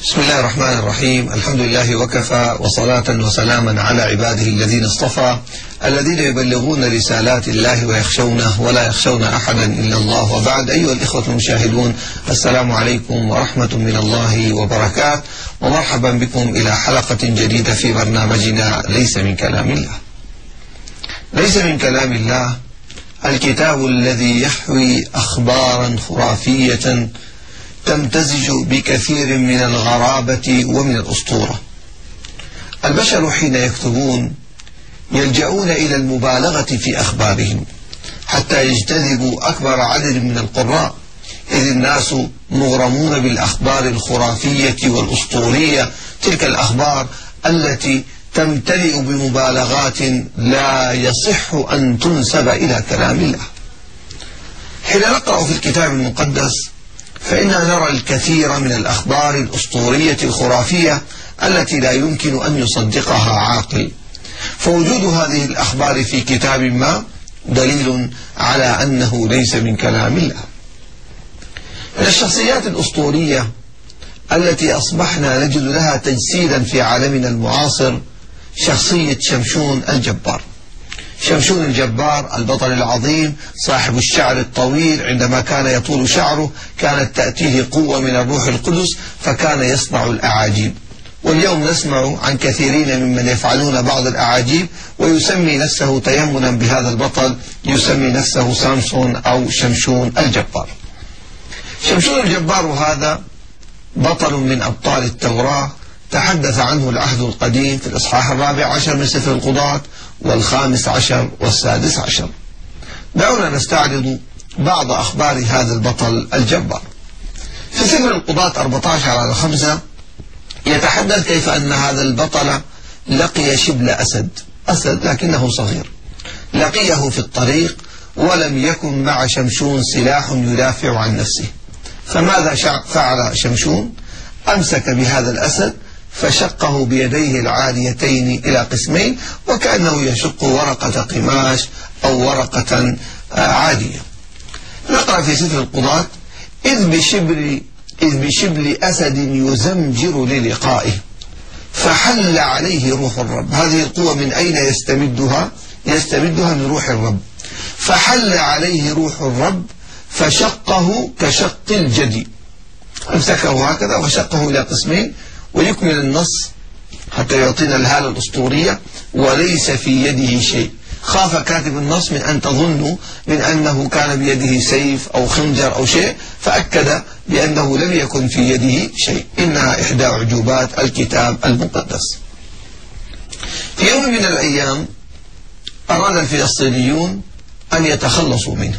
بسم الله الرحمن الرحيم. الحمد لله وكفى، وصلاة وسلاما على عباده الذين اصطفى، الذين يبلغون رسالات الله ويخشونه ولا يخشون أحدا إلا الله. وبعد، أيها الإخوة المشاهدون، السلام عليكم ورحمة من الله وبركاته، ومرحبا بكم إلى حلقة جديدة في برنامجنا ليس من كلام الله. ليس من كلام الله الكتاب الذي يحوي أخبارا خرافية تمتزج بكثير من الغرابة ومن الأسطورة. البشر حين يكتبون يلجؤون إلى المبالغة في أخبارهم حتى يجتذبوا أكبر عدد من القراء، إذ الناس مغرمون بالأخبار الخرافية والأسطورية، تلك الأخبار التي تمتلئ بمبالغات لا يصح أن تنسب إلى كلام الله. حين نقرأ في الكتاب المقدس فإننا نرى الكثير من الأخبار الأسطورية الخرافية التي لا يمكن أن يصدقها عاقل، فوجود هذه الأخبار في كتاب ما دليل على أنه ليس من كلام الله. من الشخصيات الأسطورية التي أصبحنا نجد لها تجسيدا في عالمنا المعاصر شخصية شمشون الجبار. شمشون الجبار البطل العظيم صاحب الشعر الطويل، عندما كان يطول شعره كانت تأتيه قوة من الروح القدس فكان يصنع الأعاجيب. واليوم نسمع عن كثيرين ممن يفعلون بعض الأعاجيب ويسمي نفسه تيمنا بهذا البطل، يسمي نفسه سامسون أو شمشون الجبار. شمشون الجبار هذا بطل من أبطال التوراة، تحدث عنه العهد القديم في الإصحاح 14 من سفر القضاة وال15 وال16. دعونا نستعرض بعض أخبار هذا البطل الجبار. في سفر القضاة 14/5 يتحدث كيف أن هذا البطل لقي شبل أسد لكنه صغير، لقيه في الطريق ولم يكن مع شمشون سلاح يدافع عن نفسه، فماذا فعل شمشون؟ أمسك بهذا الأسد فشقه بيديه العاليتين إلى قسمين، وكأنه يشق ورقة قماش أو ورقة عادية. نقرأ في سفر القضاة: إذ بشبل أسد يزمجر للقائه فحل عليه روح الرب. هذه القوة من أين يستمدها؟ يستمدها من روح الرب. فحل عليه روح الرب فشقه كشق الجدي، أمسكه هكذا وشقه إلى قسمين. ويكمل النص حتى يعطينا الهالة الأسطورية: وليس في يده شيء. خاف كاتب النص من أن تظنوا من أنه كان بيده سيف أو خنجر أو شيء، فأكد بأنه لم يكن في يده شيء. إنها إحدى عجوبات الكتاب المقدس. في يوم من الأيام أراد الفلسطينيون أن يتخلصوا منه،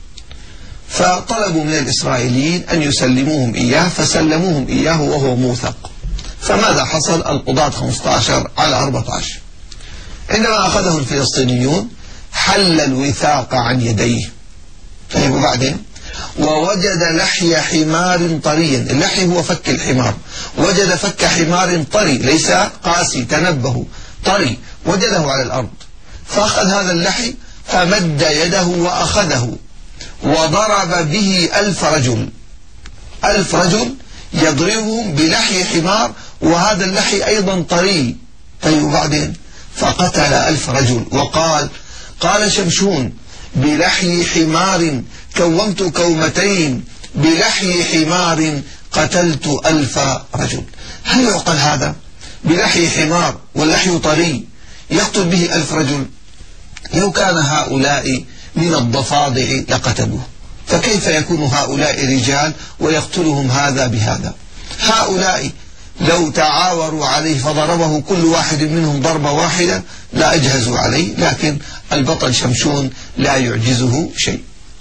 فطلبوا من الإسرائيليين أن يسلموهم إياه، فسلموهم إياه وهو موثق. فماذا حصل؟ القضاة 15/14. عندما أخذه الفلسطينيون حل الوثاق عن يديه. طيب وبعدين؟ ووجد لحي حمار طريا. اللحي هو فك الحمار. وجد فك حمار طري، ليس قاسي، تنبهوا، طري، وجده على الأرض. فأخذ هذا اللحي فمد يده وأخذه وضرب به 1000 رجل. 1000 رجل يضربهم بلحي حمار، وهذا اللحي أيضا طري. طيب وبعدين؟ فقتل 1000 رجل. قال شمشون: بلحي حمار كومت كومتين، بلحي حمار قتلت 1000 رجل. هل يعقل هذا؟ بلحي حمار واللحي طري يقتل به 1000 رجل؟ لو كان هؤلاء من الضفادع لقتلوه، فكيف يكون هؤلاء رجال ويقتلهم هذا بهذا؟ هؤلاء لو تعاوروا عليه فضربه كل واحد منهم ضربة واحدة لا أجهزوا عليه، لكن البطل شمشون لا يعجزه شيء.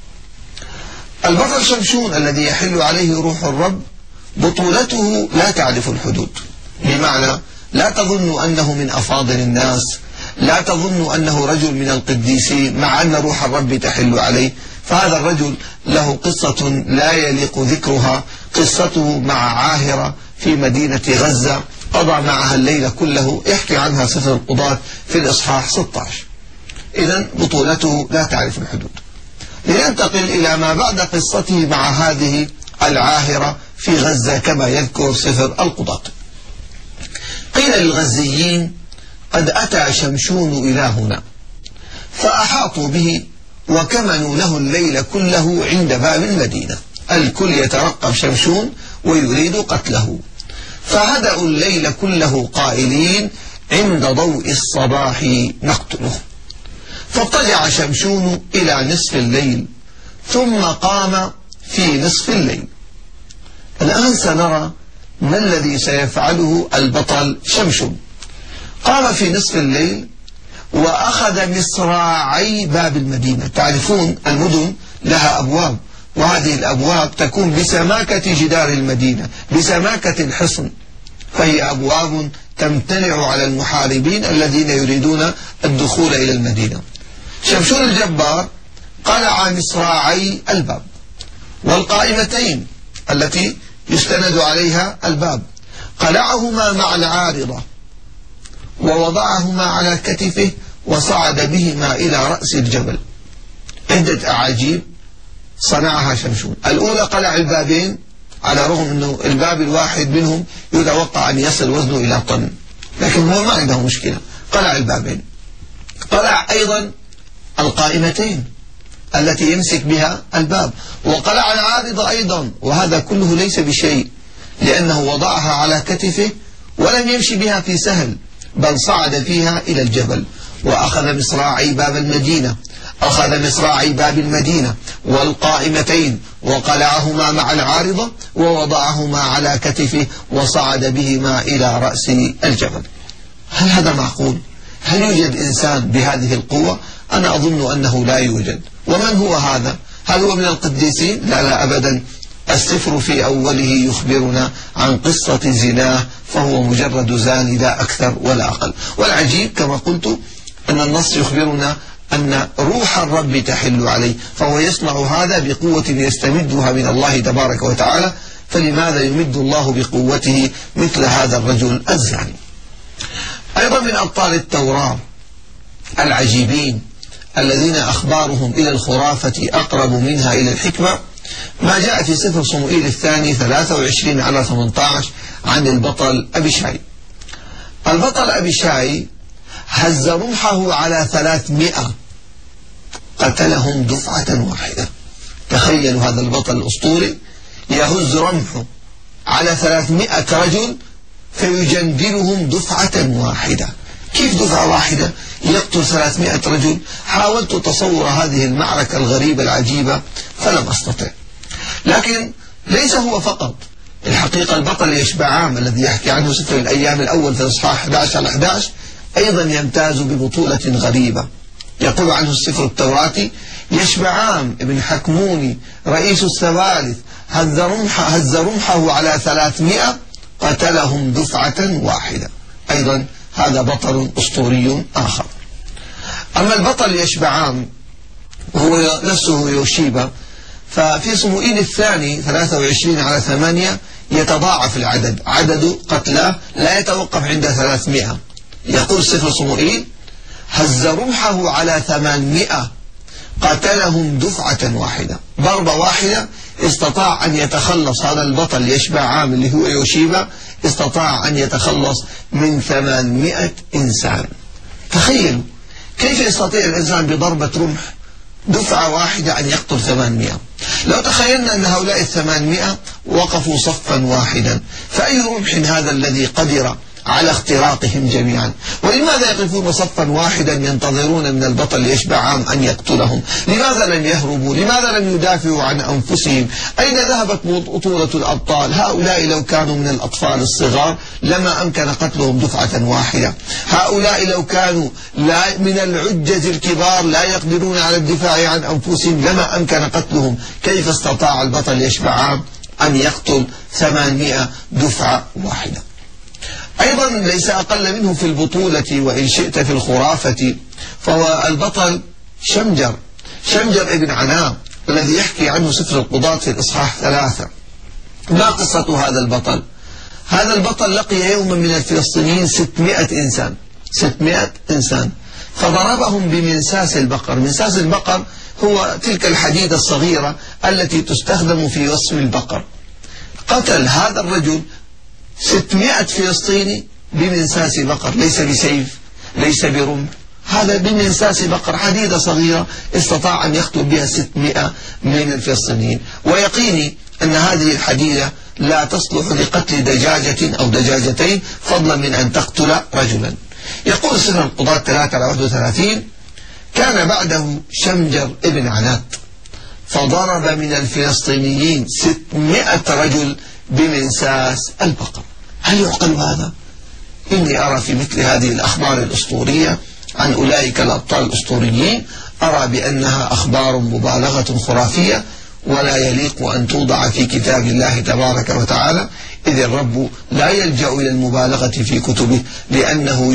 البطل شمشون الذي يحل عليه روح الرب بطولته لا تعرف الحدود، بمعنى لا تظن أنه من أفاضل الناس، لا تظن أنه رجل من القديسين مع أن روح الرب تحل عليه. فهذا الرجل له قصة لا يليق ذكرها، قصته مع عاهرة في مدينة غزة قضى معها الليل كله، يحكي عنها سفر القضاة في الإصحاح 16. إذن بطولته لا تعرف الحدود. لننتقل إلى ما بعد قصته مع هذه العاهرة في غزة كما يذكر سفر القضاة. قيل للغزيين: قد أتى شمشون إلى هنا، فأحاطوا به وكمنوا له الليل كله عند باب المدينة. الكل يترقب شمشون ويريد قتله، فهدأوا الليل كله قائلين: عند ضوء الصباح نقتله. فاضطجع شمشون إلى نصف الليل ثم قام في نصف الليل. الآن سنرى ما الذي سيفعله البطل شمشون. قام في نصف الليل وأخذ مصراعي باب المدينة. تعرفون المدن لها أبواب، وهذه الأبواب تكون بسماكة جدار المدينة، بسماكة الحصن، فهي أبواب تمتنع على المحاربين الذين يريدون الدخول إلى المدينة. شمشون الجبار قلع مصراعي الباب والقائمتين التي يستند عليها الباب، قلعهما مع العارضة ووضعهما على كتفه وصعد بهما إلى رأس الجبل. عدة أعاجيب صنعها شمشون. الأولى قلع البابين، على رغم أنه الباب الواحد منهم يتوقع أن يصل وزنه إلى طن، لكن هو ما عنده مشكلة، قلع البابين. قلع أيضا القائمتين التي يمسك بها الباب، وقلع العارضة أيضا، وهذا كله ليس بشيء، لأنه وضعها على كتفه ولم يمشي بها في سهل، بل صعد فيها إلى الجبل وأخذ مصراعي باب المدينة، أخذ مصراعي باب المدينة والقائمتين وقلعهما مع العارضة ووضعهما على كتفه وصعد بهما إلى رأس الجبل. هل هذا معقول؟ هل يوجد إنسان بهذه القوة؟ أنا أظن أنه لا يوجد. ومن هو هذا؟ هل هو من القديسين؟ لا لا أبدا. السفر في أوله يخبرنا عن قصة زناه، فهو مجرد زاني لا أكثر ولا أقل. والعجيب كما قلت أن النص يخبرنا أن روح الرب تحل عليه، فهو يصنع هذا بقوة يستمدها من الله تبارك وتعالى، فلماذا يمد الله بقوته مثل هذا الرجل الزاني؟ أيضا من أبطال التوراة العجيبين الذين أخبارهم إلى الخرافة أقرب منها إلى الحكمة ما جاء في سفر صموئيل الثاني 23:18 عن البطل أبيشاي. البطل أبيشاي هز رمحه على 300 قتلهم دفعة واحدة. تخيلوا هذا البطل الأسطوري يهز رمحه على 300 رجل فيجندلهم دفعة واحدة. كيف دفعة واحدة يقتل 300 رجل؟ حاولت تصور هذه المعركة الغريبة العجيبة فلم أستطع. لكن ليس هو فقط، الحقيقة البطل يشبعام الذي يحكي عنه سفر الأيام الأول في الإصحاح 11-11 أيضا يمتاز ببطولة غريبة. يقول عنه السفر التوراتي: يشبعام ابن حكموني رئيس الثوالث هز رمحه على 300 قتلهم دفعة واحدة. أيضا هذا بطل أسطوري آخر. أما البطل يشبعام وهو نفسه يوشيبا، ففي صموئيل الثاني 23:8 يتضاعف العدد، عدد قتلاه لا يتوقف عند 300. يقول سفر صموئيل: هز رمحه على 800 قتلهم دفعة واحدة. ضربة واحدة استطاع أن يتخلص هذا البطل يشبعام اللي هو يوشيبا، استطاع أن يتخلص من 800 إنسان. تخيلوا كيف يستطيع الإنسان بضربة رمح دفعة واحدة أن يقتل 800. لو تخيلنا أن هؤلاء 800 وقفوا صفا واحدا، فأي رمح هذا الذي قدر على اختراقهم جميعا؟ ولماذا يقفون صفا واحدا ينتظرون من البطل يشبعام أن يقتلهم؟ لماذا لم يهربوا؟ لماذا لم يدافعوا عن أنفسهم؟ أين ذهبت بطولة الأبطال؟ هؤلاء لو كانوا من الأطفال الصغار لما أمكن قتلهم دفعة واحدة. هؤلاء لو كانوا من العجز الكبار لا يقدرون على الدفاع عن أنفسهم لما أمكن قتلهم. كيف استطاع البطل يشبعام أن يقتل 800 دفعة واحدة؟ أيضا ليس أقل منه في البطولة وإن شئت في الخرافة، فهو البطل شمجر ابن عناق الذي يحكي عنه سفر القضاة في الإصحاح 3. ما قصة هذا البطل؟ هذا البطل لقي يوما من الفلسطينيين 600 إنسان فضربهم بمنساس البقر. منساس البقر هو تلك الحديدة الصغيرة التي تستخدم في وصم البقر. قتل هذا الرجل 600 فلسطيني بمنساس بقر، ليس بسيف، ليس برمح، هذا بمنساس بقر، حديدة صغيرة استطاع أن يقتل بها 600 من الفلسطينيين. ويقيني أن هذه الحديدة لا تصلح لقتل دجاجة أو دجاجتين، فضلا من أن تقتل رجلا. يقول سفر القضاة 3:31: كان بعده شمجر ابن عنات فضرب من الفلسطينيين 600 رجل بمنساس البقر. هل يعقل هذا؟ إني أرى في مثل هذه الأخبار الأسطورية عن أولئك الأبطال الأسطوريين، أرى بأنها أخبار مبالغة خرافية ولا يليق أن توضع في كتاب الله تبارك وتعالى، إذ الرب لا يلجأ إلى المبالغة في كتبه، لأنه